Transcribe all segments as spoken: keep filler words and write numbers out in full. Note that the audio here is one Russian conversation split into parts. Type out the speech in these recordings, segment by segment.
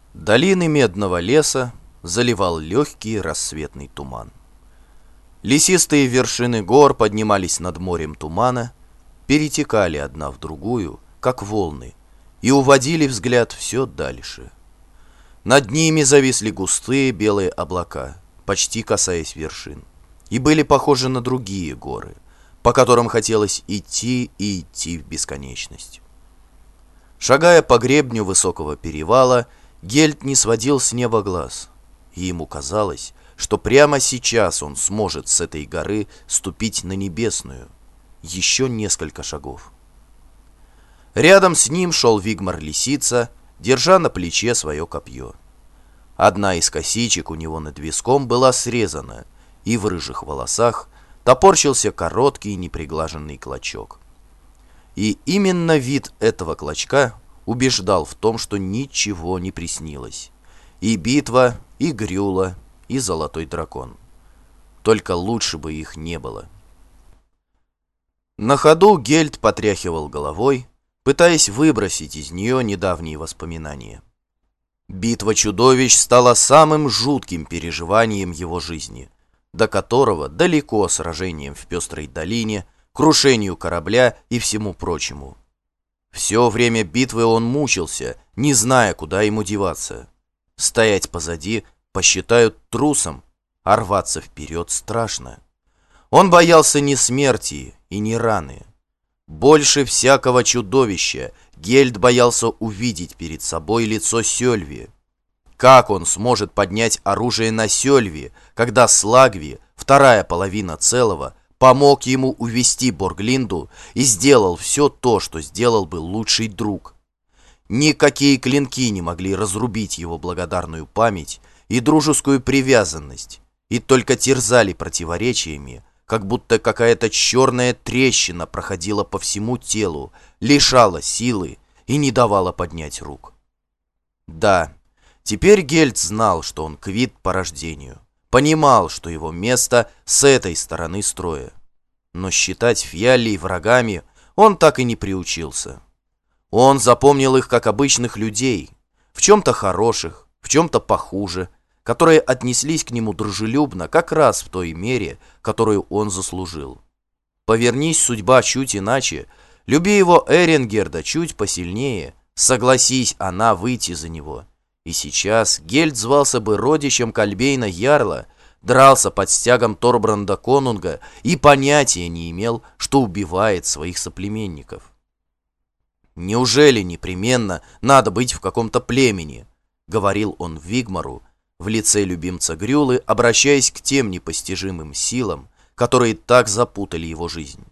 Долины Медного леса заливал легкий рассветный туман. Лесистые вершины гор поднимались над морем тумана, перетекали одна в другую, как волны, и уводили взгляд все дальше. Над ними зависли густые белые облака, почти касаясь вершин, и были похожи на другие горы, по которым хотелось идти и идти в бесконечность. Шагая по гребню высокого перевала, Гельд не сводил с неба глаз, и ему казалось, что прямо сейчас он сможет с этой горы ступить на небесную, еще несколько шагов. Рядом с ним шел Вигмар-лисица, держа на плече свое копье. Одна из косичек у него над виском была срезана, и в рыжих волосах топорщился короткий неприглаженный клочок. И именно вид этого клочка убеждал в том, что ничего не приснилось. И битва, и Грюла, и Золотой дракон. Только лучше бы их не было. На ходу Гельд потряхивал головой, пытаясь выбросить из нее недавние воспоминания. Битва чудовищ стала самым жутким переживанием его жизни, до которого далеко сражением в Пестрой долине, крушению корабля и всему прочему. Все время битвы он мучился, не зная, куда ему деваться. Стоять позади посчитают трусом, а рваться вперед страшно. Он боялся не смерти и не раны. Больше всякого чудовища Гельд боялся увидеть перед собой лицо Сёльви. Как он сможет поднять оружие на Сёльви, когда Слагви, вторая половина целого, помог ему увести Борглинду и сделал все то, что сделал бы лучший друг? Никакие клинки не могли разрубить его благодарную память и дружескую привязанность, и только терзали противоречиями, как будто какая-то черная трещина проходила по всему телу, лишала силы и не давала поднять рук. Да, теперь Гельд знал, что он квит по рождению, понимал, что его место с этой стороны строя. Но считать фьяллей врагами он так и не приучился. Он запомнил их как обычных людей, в чем-то хороших, в чем-то похуже, которые отнеслись к нему дружелюбно как раз в той мере, которую он заслужил. Повернись судьба чуть иначе, люби его Эренгерда чуть посильнее, согласись она выйти за него. И сейчас Гельд звался бы родичем Кальбейна Ярла, дрался под стягом Торбранда Конунга и понятия не имел, что убивает своих соплеменников. «Неужели непременно надо быть в каком-то племени?» — говорил он Вигмару, в лице любимца Грюлы, обращаясь к тем непостижимым силам, которые так запутали его жизнь.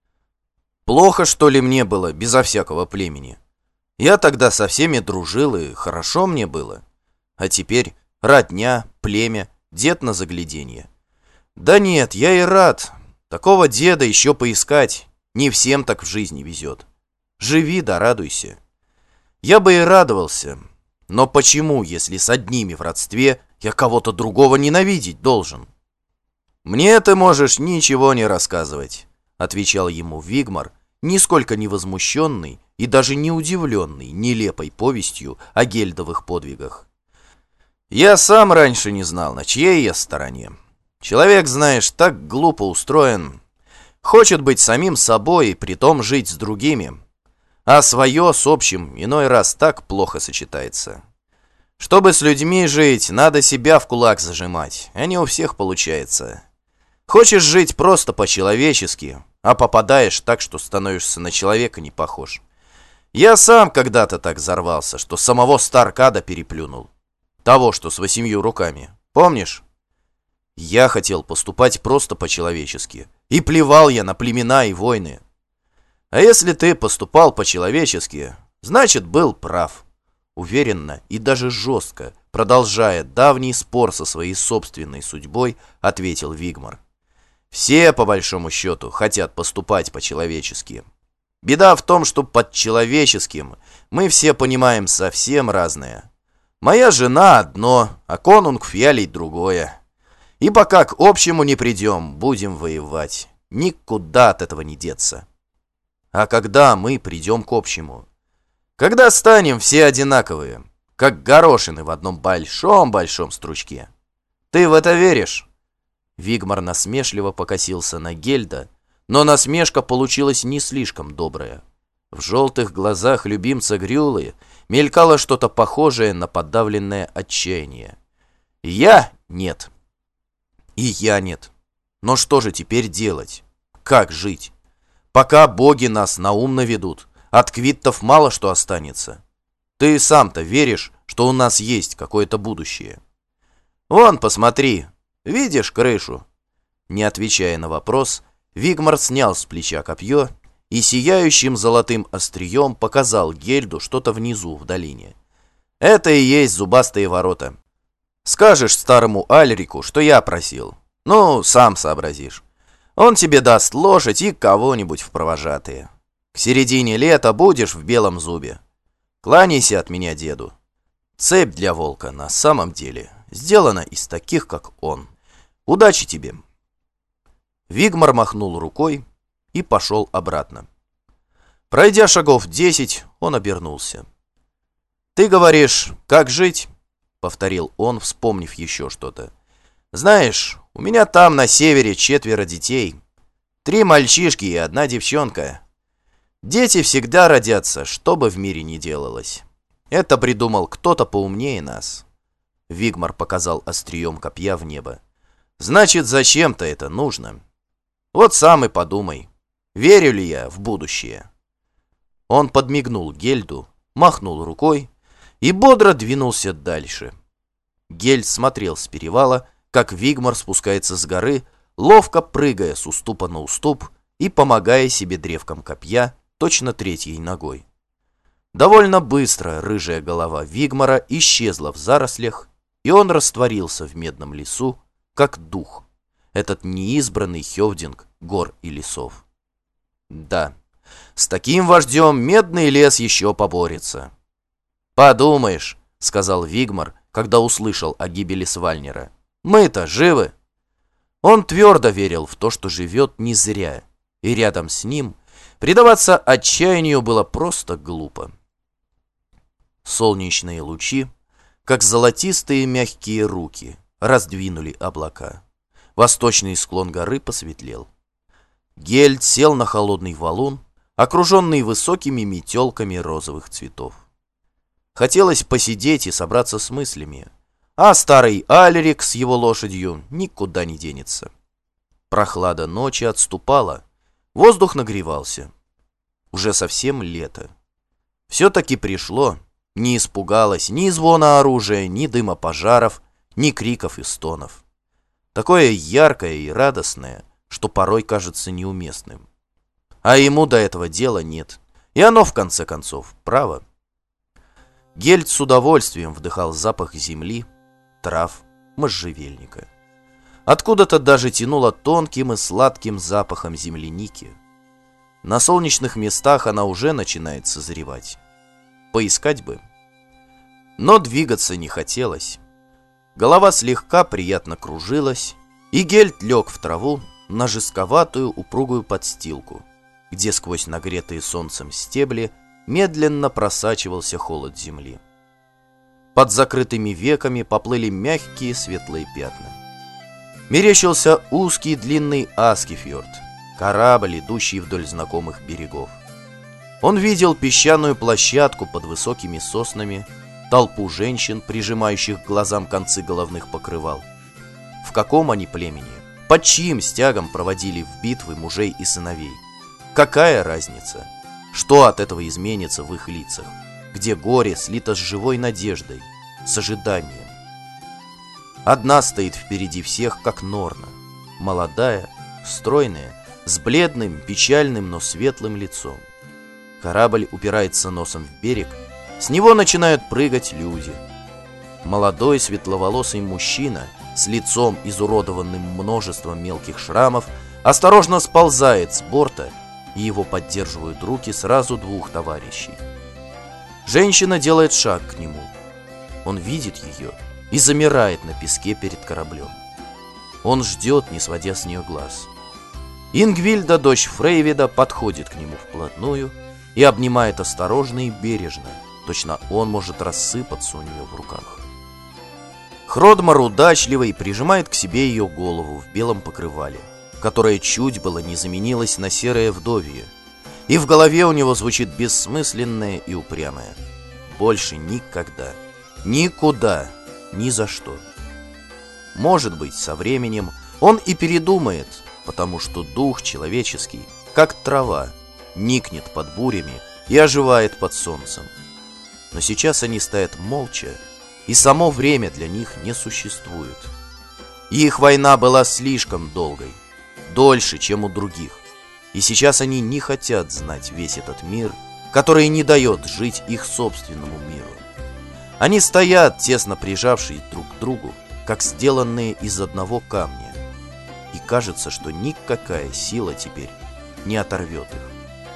«Плохо, что ли, мне было безо всякого племени? Я тогда со всеми дружил, и хорошо мне было. А теперь родня, племя, дед на загляденье. Да нет, я и рад. Такого деда еще поискать. Не всем так в жизни везет. Живи да радуйся. Я бы и радовался. Но почему, если с одними в родстве, я кого-то другого ненавидеть должен?» «Мне ты можешь ничего не рассказывать», — отвечал ему Вигмар, нисколько не возмущенный и даже не удивленный нелепой повестью о гельдовых подвигах. «Я сам раньше не знал, на чьей я стороне. Человек, знаешь, так глупо устроен. Хочет быть самим собой и притом жить с другими. А свое с общим иной раз так плохо сочетается. Чтобы с людьми жить, надо себя в кулак зажимать, а не у всех получается. Хочешь жить просто по-человечески, а попадаешь так, что становишься на человека не похож. Я сам когда-то так взорвался, что самого Старкада переплюнул. Того, что с восемью руками. Помнишь? Я хотел поступать просто по-человечески. И плевал я на племена и войны. А если ты поступал по-человечески, значит, был прав. Уверенно и даже жестко, продолжая давний спор со своей собственной судьбой, ответил Вигмар. Все, по большому счету, хотят поступать по-человечески. Беда в том, что под человеческим мы все понимаем совсем разное. Моя жена одно, а конунг Фьялей другое. И пока к общему не придем, будем воевать. Никуда от этого не деться. А когда мы придем к общему? Когда станем все одинаковые, как горошины в одном большом-большом стручке. Ты в это веришь?» Вигмар насмешливо покосился на Гельда, но насмешка получилась не слишком добрая. В желтых глазах любимца Грюлы мелькало что-то похожее на подавленное отчаяние. «Я нет. И я нет. Но что же теперь делать? Как жить? Пока боги нас на ум наведут, от квиттов мало что останется. Ты сам-то веришь, что у нас есть какое-то будущее? Вон, посмотри, видишь крышу?» Не отвечая на вопрос, Вигмар снял с плеча копье и сияющим золотым острием показал Гельду что-то внизу в долине. «Это и есть зубастые ворота. Скажешь старому Альрику, что я просил. Ну, сам сообразишь. Он тебе даст лошадь и кого-нибудь в провожатые. К середине лета будешь в белом зубе. Кланяйся от меня деду. Цепь для волка на самом деле сделана из таких, как он. Удачи тебе!» Вигмар махнул рукой и пошел обратно. Пройдя шагов десять, он обернулся. «Ты говоришь, как жить?» — повторил он, вспомнив еще что-то. «Знаешь, у меня там на севере четверо детей. Три мальчишки и одна девчонка. Дети всегда родятся, что бы в мире ни делалось. Это придумал кто-то поумнее нас». Вигмар показал острием копья в небо. «Значит, зачем-то это нужно. Вот сам и подумай, верю ли я в будущее?» Он подмигнул Гельду, махнул рукой и бодро двинулся дальше. Гельд смотрел с перевала, как Вигмар спускается с горы, ловко прыгая с уступа на уступ и помогая себе древком копья, точно третьей ногой. Довольно быстро рыжая голова Вигмара исчезла в зарослях, и он растворился в медном лесу, как дух, этот неизбранный хёвдинг гор и лесов. Да, с таким вождем медный лес еще поборется. «Подумаешь», — сказал Вигмар, когда услышал о гибели Свальнира. «Мы-то живы». Он твердо верил в то, что живет не зря, и рядом с ним предаваться отчаянию было просто глупо. Солнечные лучи, как золотистые мягкие руки, раздвинули облака. Восточный склон горы посветлел. Гельд сел на холодный валун, окруженный высокими метелками розовых цветов. Хотелось посидеть и собраться с мыслями, а старый Альрик с его лошадью никуда не денется. Прохлада ночи отступала, воздух нагревался. Уже совсем лето. Все-таки пришло, не испугалось ни звона оружия, ни дыма пожаров, ни криков и стонов. Такое яркое и радостное, что порой кажется неуместным. А ему до этого дела нет, и оно, в конце концов, право. Гельд с удовольствием вдыхал запах земли, трав, можжевельника. Откуда-то даже тянуло тонким и сладким запахом земляники. На солнечных местах она уже начинает созревать. Поискать бы. Но двигаться не хотелось. Голова слегка приятно кружилась, и Гельд лег в траву на жестковатую упругую подстилку, где сквозь нагретые солнцем стебли медленно просачивался холод земли. Под закрытыми веками поплыли мягкие светлые пятна. Мерещился узкий длинный Аскефьорд, корабль, идущий вдоль знакомых берегов. Он видел песчаную площадку под высокими соснами, толпу женщин, прижимающих к глазам концы головных покрывал. В каком они племени? Под чьим стягом проводили в битвы мужей и сыновей? Какая разница? Что от этого изменится в их лицах, где горе слито с живой надеждой, с ожиданием? Одна стоит впереди всех, как Норна, молодая, стройная, с бледным, печальным, но светлым лицом. Корабль упирается носом в берег, с него начинают прыгать люди. Молодой светловолосый мужчина с лицом, изуродованным множеством мелких шрамов, осторожно сползает с борта, и его поддерживают руки сразу двух товарищей. Женщина делает шаг к нему. Он видит ее и замирает на песке перед кораблем. Он ждет, не сводя с нее глаз. Ингвильда, дочь Фрейвида, подходит к нему вплотную и обнимает осторожно и бережно, точно он может рассыпаться у нее в руках. Хродмар удачливый прижимает к себе ее голову в белом покрывале, которое чуть было не заменилось на серое вдовье, и в голове у него звучит бессмысленное и упрямое: больше никогда, никуда, ни за что. Может быть, со временем он и передумает, потому что дух человеческий, как трава, никнет под бурями и оживает под солнцем. Но сейчас они стоят молча, и само время для них не существует. Их война была слишком долгой, дольше, чем у других, и сейчас они не хотят знать весь этот мир, который не дает жить их собственному миру. Они стоят, тесно прижавшись друг к другу, как сделанные из одного камня, и кажется, что никакая сила теперь не оторвет их.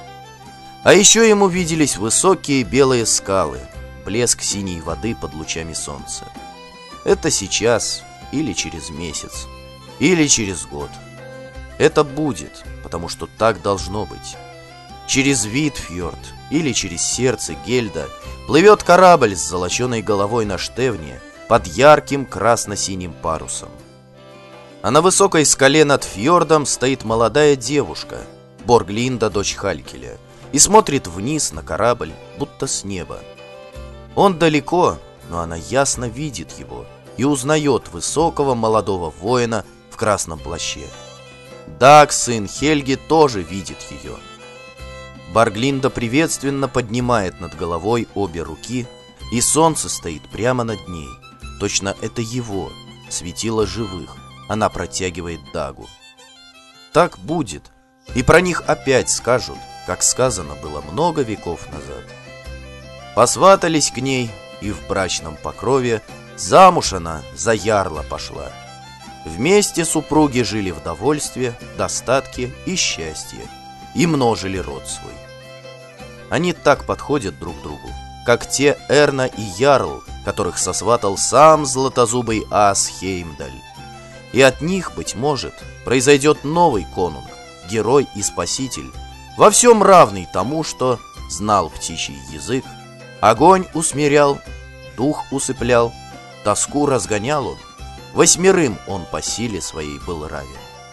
А еще ему виделись высокие белые скалы, блеск синей воды под лучами солнца. Это сейчас, или через месяц, или через год. Это будет, потому что так должно быть. Через Витфьорд или через сердце Гельда плывет корабль с золоченой головой на штевне под ярким красно-синим парусом. А на высокой скале над фьордом стоит молодая девушка, Борглинда, дочь Халькеля, и смотрит вниз на корабль, будто с неба. Он далеко, но она ясно видит его и узнает высокого молодого воина в красном плаще. Даг, сын Хельги, тоже видит ее. Борглинда приветственно поднимает над головой обе руки, и солнце стоит прямо над ней. Точно это его, светило живых, она протягивает Дагу. Так будет, и про них опять скажут, как сказано было много веков назад. Посватались к ней, и в брачном покрове замуж она за ярла пошла. Вместе супруги жили в довольстве, достатке и счастье, и множили род свой. Они так подходят друг к другу, как те Эрна и Ярл, которых сосватал сам златозубый ас Хеймдаль. И от них, быть может, произойдет новый конунг, герой и спаситель, во всем равный тому, что знал птичий язык, огонь усмирял, дух усыплял, тоску разгонял он, восьмерым он по силе своей был равен.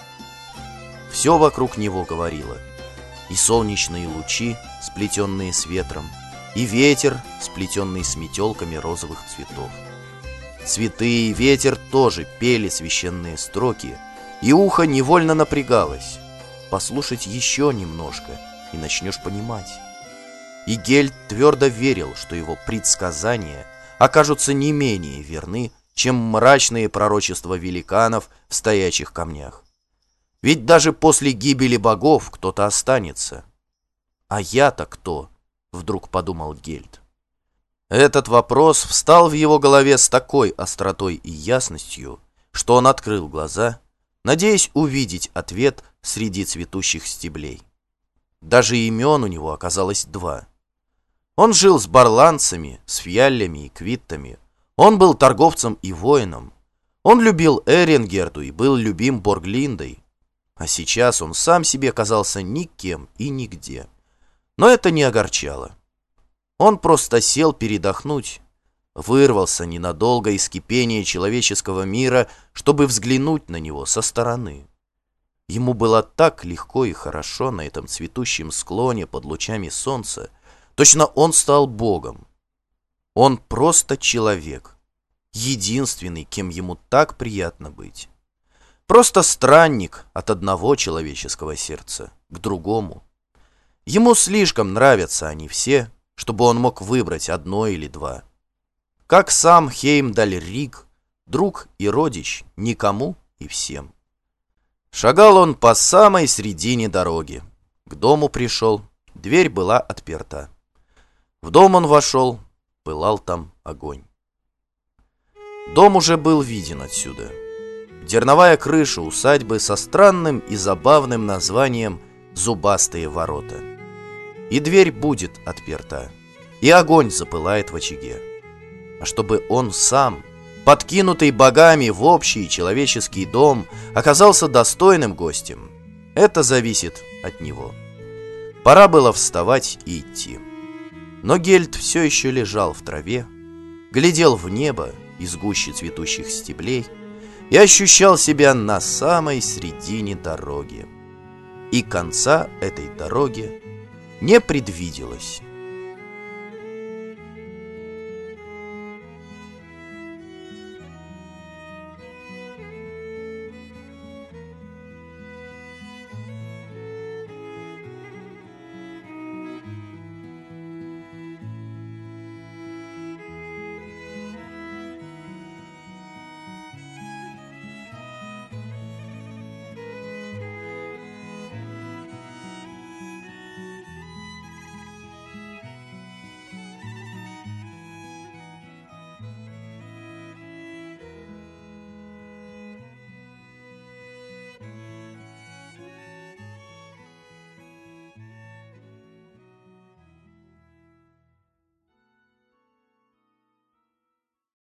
Все вокруг него говорило: и солнечные лучи, сплетенные с ветром, и ветер, сплетенный с метелками розовых цветов. Цветы и ветер тоже пели священные строки, и ухо невольно напрягалось. Послушать еще немножко, и начнешь понимать. И Гельд твердо верил, что его предсказания окажутся не менее верны, чем мрачные пророчества великанов в стоячих камнях. Ведь даже после гибели богов кто-то останется. А я-то кто? Вдруг подумал Гельд. Этот вопрос встал в его голове с такой остротой и ясностью, что он открыл глаза, надеясь увидеть ответ среди цветущих стеблей. Даже имен у него оказалось два. Он жил с барландцами, с фьяллями и квиттами. Он был торговцем и воином. Он любил Эренгерду и был любим Борглиндой. А сейчас он сам себе казался никем и нигде. Но это не огорчало. Он просто сел передохнуть, вырвался ненадолго из кипения человеческого мира, чтобы взглянуть на него со стороны. Ему было так легко и хорошо на этом цветущем склоне под лучами солнца, точно он стал богом. Он просто человек, единственный, кем ему так приятно быть. Просто странник от одного человеческого сердца к другому. Ему слишком нравятся они все, чтобы он мог выбрать одно или два. Как сам Хеймдаль Риг, друг и родич никому и всем. Шагал он по самой середине дороги. К дому пришел, дверь была отперта. В дом он вошел, пылал там огонь. Дом уже был виден отсюда. Дерновая крыша усадьбы со странным и забавным названием «Зубастые ворота». И дверь будет отперта, и огонь запылает в очаге. А чтобы он сам, подкинутый богами в общий человеческий дом, оказался достойным гостем, это зависит от него. Пора было вставать и идти. Но Гельд все еще лежал в траве, глядел в небо из гущи цветущих стеблей и ощущал себя на самой середине дороги. И конца этой дороги не предвиделось.